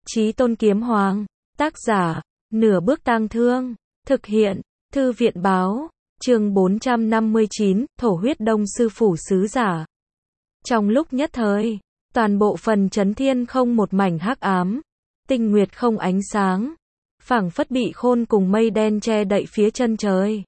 Chí Tôn Kiếm Hoàng. Tác giả, Nửa Bước Tang Thương. Thực hiện, Thư viện Báo. Chương 459, Thổ huyết Đông Sư Phủ Sứ Giả. Trong lúc nhất thời, toàn bộ phần chấn thiên không một mảnh hắc ám, tinh nguyệt không ánh sáng, phảng phất bị khôn cùng mây đen che đậy phía chân trời.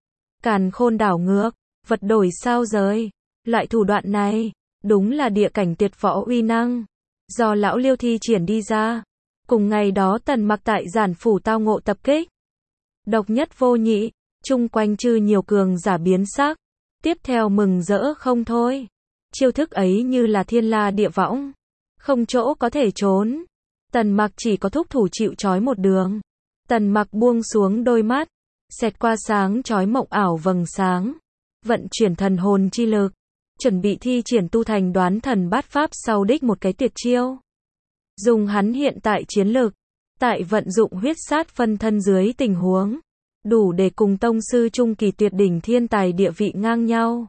Càn khôn đảo ngược, vật đổi sao rời. Loại thủ đoạn này, đúng là địa cảnh tuyệt võ uy năng, do lão Liêu thi triển đi ra. Cùng ngày đó Tần Mặc tại Giản phủ tao ngộ tập kích, độc nhất vô nhị, chung quanh chư nhiều cường giả biến sắc, tiếp theo mừng rỡ không thôi. Chiêu thức ấy như là thiên la địa võng, không chỗ có thể trốn. Tần Mặc chỉ có thúc thủ chịu trói một đường. Tần Mặc buông xuống đôi mắt, xẹt qua sáng chói mộng ảo vầng sáng, vận chuyển thần hồn chi lực, chuẩn bị thi triển tu thành Đoán Thần Bát Pháp sau đích một cái tuyệt chiêu. Dùng hắn hiện tại chiến lực, tại vận dụng huyết sát phân thân dưới tình huống, đủ để cùng tông sư trung kỳ tuyệt đỉnh thiên tài địa vị ngang nhau.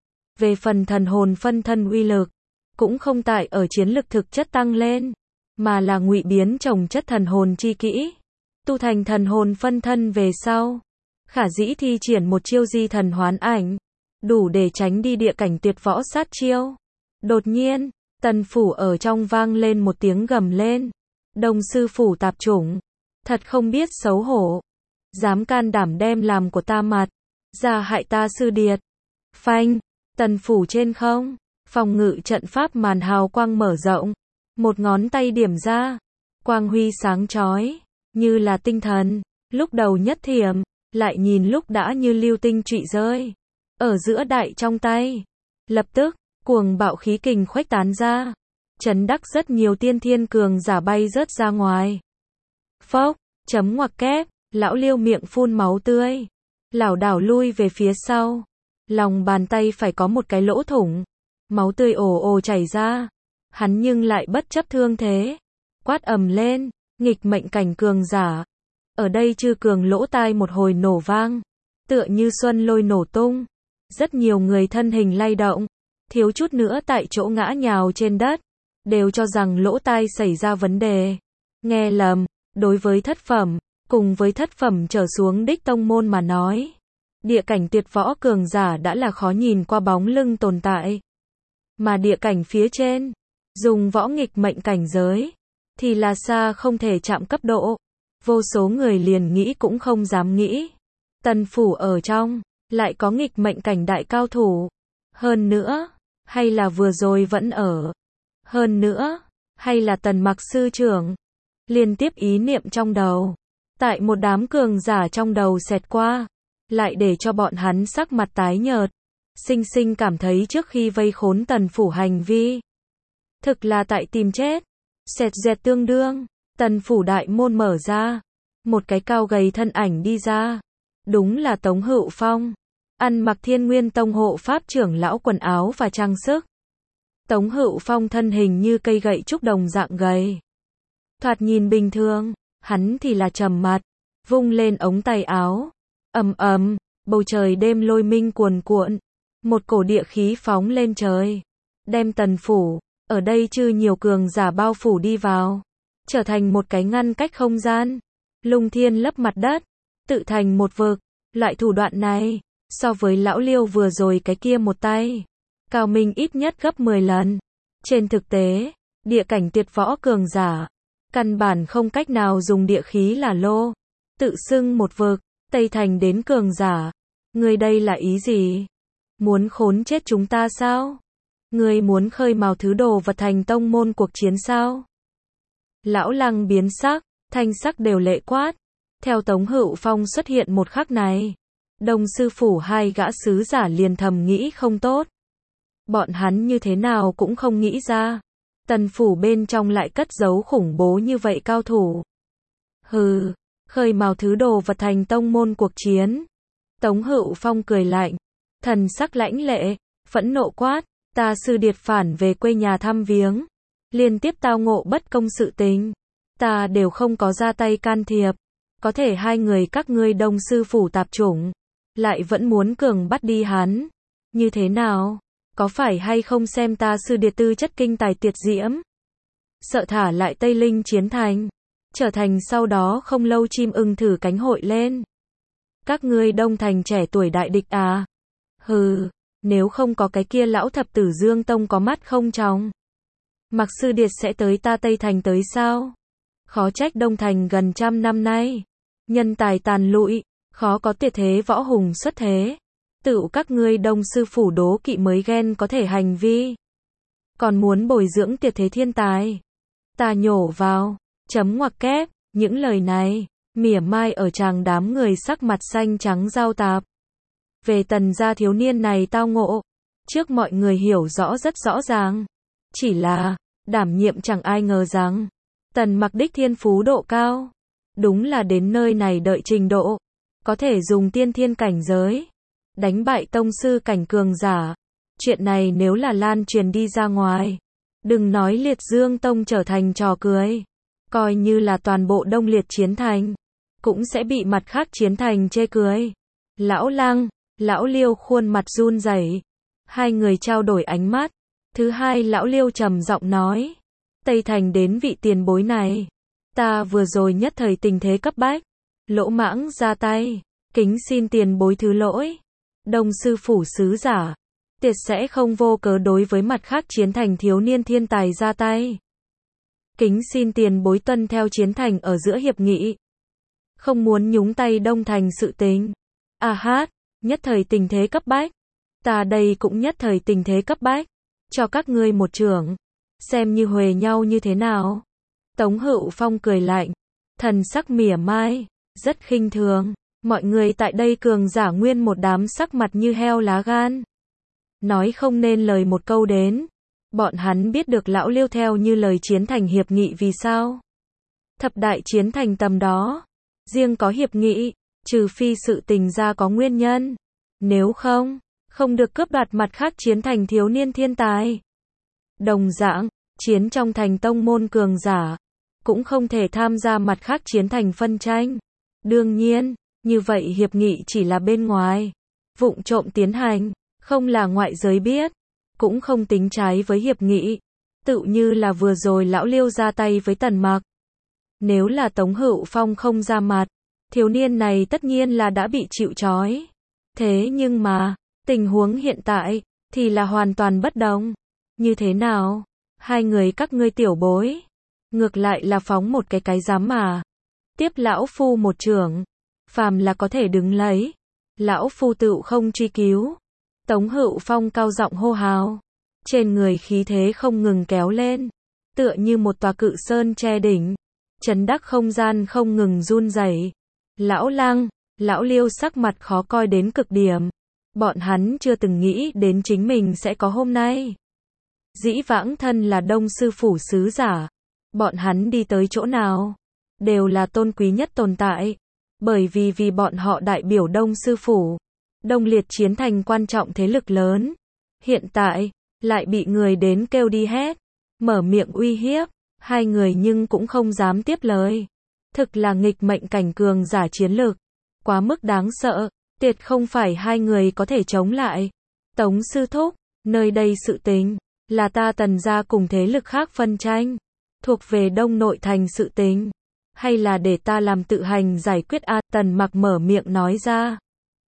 Về phần thần hồn phân thân uy lực, cũng không tại ở chiến lực thực chất tăng lên, mà là ngụy biến trồng chất thần hồn chi kỹ. Tu thành thần hồn phân thân về sau, khả dĩ thi triển một chiêu di thần hoán ảnh, đủ để tránh đi địa cảnh tuyệt võ sát chiêu. Đột nhiên, Tần phủ ở trong vang lên một tiếng gầm lên. Đông sư phủ tạp chủng, thật không biết xấu hổ, dám can đảm đem làm của ta mặt ra hại ta sư điệt. Phanh, Tần phủ trên không, phòng ngự trận pháp màn hào quang mở rộng, một ngón tay điểm ra, quang huy sáng chói, như là tinh thần, lúc đầu nhất thiểm, lại nhìn lúc đã như lưu tinh trụy rơi ở giữa đại trong tay. Lập tức, cuồng bạo khí kình khuếch tán ra, chấn đắc rất nhiều tiên thiên cường giả bay rớt ra ngoài. Phốc, chấm ngoặc kép, lão Liêu miệng phun máu tươi, lảo đảo lui về phía sau. Lòng bàn tay phải có một cái lỗ thủng, máu tươi ồ ồ chảy ra. Hắn nhưng lại bất chấp thương thế, quát ầm lên, nghịch mệnh cảnh cường giả. Ở đây chư cường lỗ tai một hồi nổ vang, tựa như xuân lôi nổ tung. Rất nhiều người thân hình lay động, thiếu chút nữa tại chỗ ngã nhào trên đất, đều cho rằng lỗ tai xảy ra vấn đề. Nghe lầm, đối với thất phẩm, cùng với thất phẩm trở xuống đích tông môn mà nói, địa cảnh tuyệt võ cường giả đã là khó nhìn qua bóng lưng tồn tại. Mà địa cảnh phía trên, dùng võ nghịch mệnh cảnh giới, thì là xa không thể chạm cấp độ. Vô số người liền nghĩ cũng không dám nghĩ. Tần phủ ở trong, lại có nghịch mệnh cảnh đại cao thủ. Hơn nữa, hay là vừa rồi vẫn ở. Hơn nữa, hay là Tần Mặc sư trưởng. Liên tiếp ý niệm trong đầu, tại một đám cường giả trong đầu xẹt qua, lại để cho bọn hắn sắc mặt tái nhợt, sinh sinh cảm thấy trước khi vây khốn Tần phủ hành vi, thực là tại tìm chết. Xẹt dẹt tương đương, Tần phủ đại môn mở ra, một cái cao gầy thân ảnh đi ra. Đúng là Tống Hữu Phong, ăn mặc Thiên Nguyên Tông hộ pháp trưởng lão quần áo và trang sức. Tống Hữu Phong thân hình như cây gậy trúc đồng dạng gầy, thoạt nhìn bình thường, hắn thì là trầm mặt, vung lên ống tay áo, ầm ầm, bầu trời đêm lôi minh cuồn cuộn, một cổ địa khí phóng lên trời, đem Tần phủ, ở đây chư nhiều cường giả bao phủ đi vào, trở thành một cái ngăn cách không gian, lung thiên lấp mặt đất, tự thành một vực. Loại thủ đoạn này, so với lão Liêu vừa rồi cái kia một tay, cao minh ít nhất gấp 10 lần. Trên thực tế, địa cảnh tuyệt võ cường giả, căn bản không cách nào dùng địa khí là lô, tự xưng một vực, Tây Thành đến cường giả. Người đây là ý gì? Muốn khốn chết chúng ta sao? Người muốn khơi mào thứ đồ vật thành tông môn cuộc chiến sao? Lão Lăng biến sắc, thanh sắc đều lệ quát. Theo Tống Hữu Phong xuất hiện một khắc này, Đông sư phủ hai gã sứ giả liền thầm nghĩ không tốt. Bọn hắn như thế nào cũng không nghĩ ra, Tần phủ bên trong lại cất giấu khủng bố như vậy cao thủ. Hừ, khơi mào thứ đồ vật thành tông môn cuộc chiến. Tống Hữu Phong cười lạnh, thần sắc lãnh lệ, phẫn nộ quát, ta sư điệt phản về quê nhà thăm viếng, liên tiếp tao ngộ bất công sự tình, ta đều không có ra tay can thiệp. Có thể hai người các ngươi Đông sư phủ tạp chủng, lại vẫn muốn cường bắt đi hắn. Như thế nào? Có phải hay không xem ta sư điệt tư chất kinh tài tuyệt diễm? sợ thả lại Tây Linh chiến thành. Trở thành sau đó không lâu chim ưng thử cánh hội lên. Các ngươi Đông Thành trẻ tuổi đại địch à? Hừ, nếu không có cái kia lão thập tử Dương Tông có mắt không tròng. Mặc Sư Điệt sẽ tới ta Tây Thành tới sao? Khó trách Đông Thành gần 100 năm nay. Nhân tài tàn lụi, khó có tuyệt thế võ hùng xuất thế. Tựu các ngươi Đông sư phủ đố kỵ mới ghen có thể hành vi. Còn muốn bồi dưỡng tuyệt thế thiên tài. Ta nhổ vào, chấm ngoặc kép, những lời này, mỉa mai ở tràng đám người sắc mặt xanh trắng giao tạp. Về Tần gia thiếu niên này tao ngộ, trước mọi người hiểu rõ rất rõ ràng. Chỉ là, đảm nhiệm chẳng ai ngờ rằng, Tần Mặc đích thiên phú độ cao. Đúng là đến nơi này đợi trình độ, có thể dùng tiên thiên cảnh giới, đánh bại tông sư cảnh cường giả. Chuyện này nếu là lan truyền đi ra ngoài, đừng nói Liệt Dương Tông trở thành trò cười, coi như là toàn bộ Đông Liệt chiến thành, cũng sẽ bị mặt khác chiến thành chê cười. Lão Lăng, Lão Liêu khuôn mặt run rẩy. Hai người trao đổi ánh mắt. Thứ hai Lão Liêu trầm giọng nói, Tây Thành đến vị tiền bối này, ta vừa rồi nhất thời tình thế cấp bách, lỗ mãng ra tay, kính xin tiền bối thứ lỗi. Đông sư phủ sứ giả, tiệt sẽ không vô cớ đối với mặt khác chiến thành thiếu niên thiên tài ra tay. Kính xin tiền bối tuân theo chiến thành ở giữa hiệp nghị, không muốn nhúng tay Đông Thành sự tình. A hát, nhất thời tình thế cấp bách, ta đây cũng nhất thời tình thế cấp bách, cho các ngươi một chưởng, xem như huề nhau như thế nào. Tống Hữu Phong cười lạnh, thần sắc mỉa mai, rất khinh thường. Mọi người tại đây cường giả nguyên một đám sắc mặt như heo lá gan. Nói không nên lời một câu đến. Bọn hắn biết được Lão Liêu theo như lời chiến thành hiệp nghị vì sao. Thập đại chiến thành tầm đó, riêng có hiệp nghị, trừ phi sự tình ra có nguyên nhân. Nếu không, không được cướp đoạt mặt khác chiến thành thiếu niên thiên tài. Đồng dạng, chiến trong thành tông môn cường giả, cũng không thể tham gia mặt khác chiến thành phân tranh. Đương nhiên, như vậy hiệp nghị chỉ là bên ngoài, vụng trộm tiến hành, không là ngoại giới biết, cũng không tính trái với hiệp nghị. Tự như là vừa rồi Lão Liêu ra tay với Tần Mặc. Nếu là Tống Hữu Phong không ra mặt, thiếu niên này tất nhiên là đã bị chịu trói. Thế nhưng mà, tình huống hiện tại, thì là hoàn toàn bất đồng. Như thế nào? Hai người các ngươi tiểu bối, ngược lại là phóng một cái dám mà. Tiếp lão phu một chưởng, phàm là có thể đứng lấy, lão phu tựu không truy cứu. Tống Hữu Phong cao giọng hô hào, trên người khí thế không ngừng kéo lên, tựa như một tòa cự sơn che đỉnh, chấn đắc không gian không ngừng run rẩy. Lão Lăng, Lão Liêu sắc mặt khó coi đến cực điểm. Bọn hắn chưa từng nghĩ đến chính mình sẽ có hôm nay. Dĩ vãng thân là Đông sư phủ sứ giả, bọn hắn đi tới chỗ nào, đều là tôn quý nhất tồn tại. Bởi vì bọn họ đại biểu Đông sư phủ, Đông Liệt chiến thành quan trọng thế lực lớn. Hiện tại, lại bị người đến kêu đi hết, mở miệng uy hiếp, hai người nhưng cũng không dám tiếp lời. Thực là nghịch mệnh cảnh cường giả chiến lực, quá mức đáng sợ, tuyệt không phải hai người có thể chống lại. Tống sư thúc, nơi đây sự tình, là ta Tần gia cùng thế lực khác phân tranh, thuộc về Đông nội thành sự tình, hay là để ta làm tự hành giải quyết a? Tần Mặc mở miệng nói ra.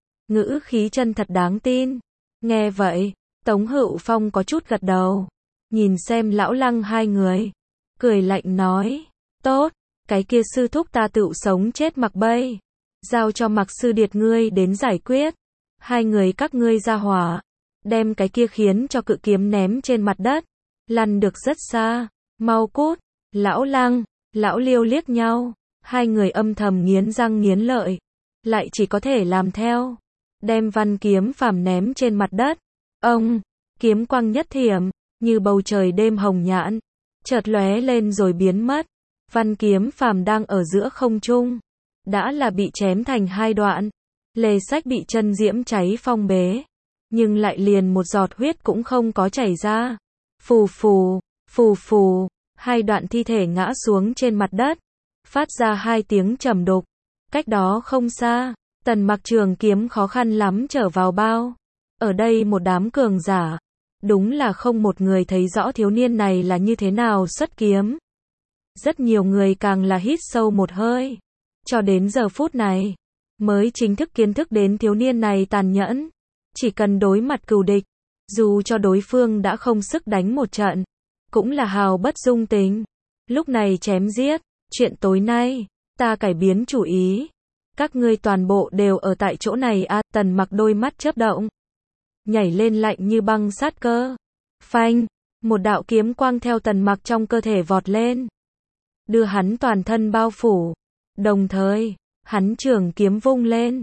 Ngữ khí chân thật đáng tin. Nghe vậy, Tống Hữu Phong có chút gật đầu, nhìn xem Lão Lăng hai người, cười lạnh nói, tốt, cái kia sư thúc ta tự sống chết mặc bay, giao cho Mặc sư điệt ngươi đến giải quyết. Hai người các ngươi ra hỏa, đem cái kia khiến cho cự kiếm ném trên mặt đất, lăn được rất xa, mau cút. Lão Lăng, Lão Liêu liếc nhau, hai người âm thầm nghiến răng nghiến lợi, lại chỉ có thể làm theo, đem văn kiếm phàm ném trên mặt đất. Ông, kiếm quang nhất thiểm, như bầu trời đêm hồng nhãn, chợt lóe lên rồi biến mất. Văn kiếm phàm đang ở giữa không trung, đã là bị chém thành hai đoạn. Lê sách bị chân diễm cháy phong bế, nhưng lại liền một giọt huyết cũng không có chảy ra. Phù phù, phù phù, hai đoạn thi thể ngã xuống trên mặt đất, phát ra hai tiếng trầm đục. Cách đó không xa, Tần Mặc trường kiếm khó khăn lắm trở vào bao. Ở đây một đám cường giả, Đúng là không một người thấy rõ thiếu niên này là như thế nào xuất kiếm. Rất nhiều người càng là hít sâu một hơi. Cho đến giờ phút này, mới chính thức kiến thức đến thiếu niên này tàn nhẫn. Chỉ cần đối mặt cừu địch, dù cho đối phương đã không sức đánh một trận, cũng là hào bất dung tình. Lúc này chém giết, chuyện tối nay, ta cải biến chủ ý. Các ngươi toàn bộ đều ở tại chỗ này à, Tần Mặc đôi mắt chớp động. Nhảy lên lạnh như băng sát cơ. Phanh, một đạo kiếm quang theo Tần Mặc trong cơ thể vọt lên. Đưa hắn toàn thân bao phủ. Đồng thời, hắn trường kiếm vung lên.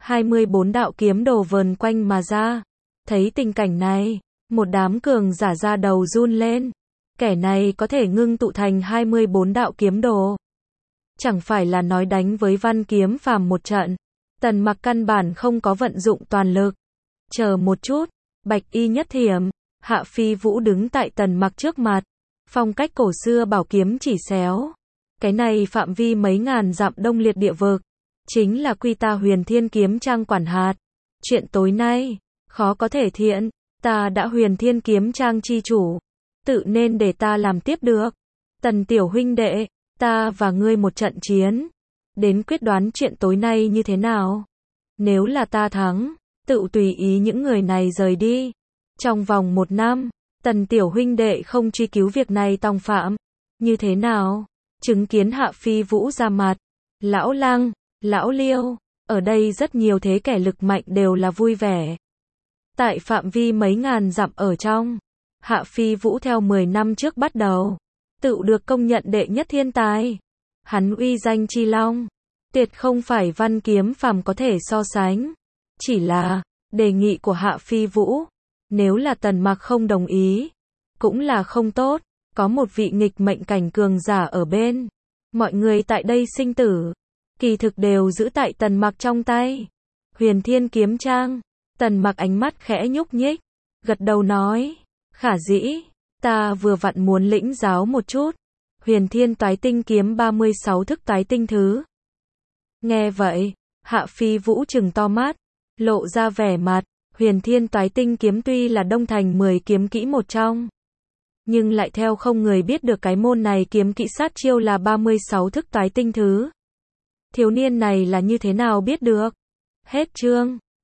24 đạo kiếm đồ vờn quanh mà ra. Thấy tình cảnh này, một đám cường giả ra đầu run lên. Kẻ này có thể ngưng tụ thành 24 đạo kiếm đồ. Chẳng phải là nói đánh với Văn Kiếm Phàm một trận. Tần Mặc căn bản không có vận dụng toàn lực. Chờ một chút, Bạch Y nhất thiểm, Hạ Phi Vũ đứng tại Tần Mặc trước mặt. Phong cách cổ xưa bảo kiếm chỉ xéo. Cái này phạm vi mấy ngàn dặm đông liệt địa vực. Chính là quy ta Huyền Thiên Kiếm Trang quản hạt. Chuyện tối nay, khó có thể thiện. Ta đã Huyền Thiên Kiếm Trang chi chủ. Tự nên để ta làm tiếp được. Tần tiểu huynh đệ, ta và ngươi một trận chiến. Đến quyết đoán chuyện tối nay như thế nào? Nếu là ta thắng, tự tùy ý những người này rời đi. Trong vòng 1 năm, Tần tiểu huynh đệ không truy cứu việc này tòng phạm. Như thế nào? Chứng kiến Hạ Phi Vũ ra mặt. Lão Lăng, Lão Liêu, ở đây rất nhiều thế kẻ lực mạnh đều là vui vẻ. Tại phạm vi mấy ngàn dặm ở trong, Hạ Phi Vũ theo 10 năm trước bắt đầu, tự được công nhận đệ nhất thiên tài. Hắn uy danh chi long, tuyệt không phải Văn Kiếm Phàm có thể so sánh. Chỉ là, đề nghị của Hạ Phi Vũ, nếu là Tần Mặc không đồng ý, cũng là không tốt. Có một vị nghịch mệnh cảnh cường giả ở bên. Mọi người tại đây sinh tử, kỳ thực đều giữ tại Tần Mặc trong tay. Huyền Thiên Kiếm Trang, Tần Mặc ánh mắt khẽ nhúc nhích, gật đầu nói, khả dĩ, ta vừa vặn muốn lĩnh giáo một chút. Huyền Thiên Toái Tinh Kiếm 36 thức toái tinh thứ. Nghe vậy, Hạ Phi Vũ trừng to mắt, lộ ra vẻ mặt. Huyền Thiên Toái Tinh Kiếm tuy là Đông Thành 10 kiếm kỹ một trong, nhưng lại theo không người biết được cái môn này kiếm kỹ sát chiêu là 36 thức toái tinh thứ. Thiếu niên này là như thế nào biết được? Hết chương.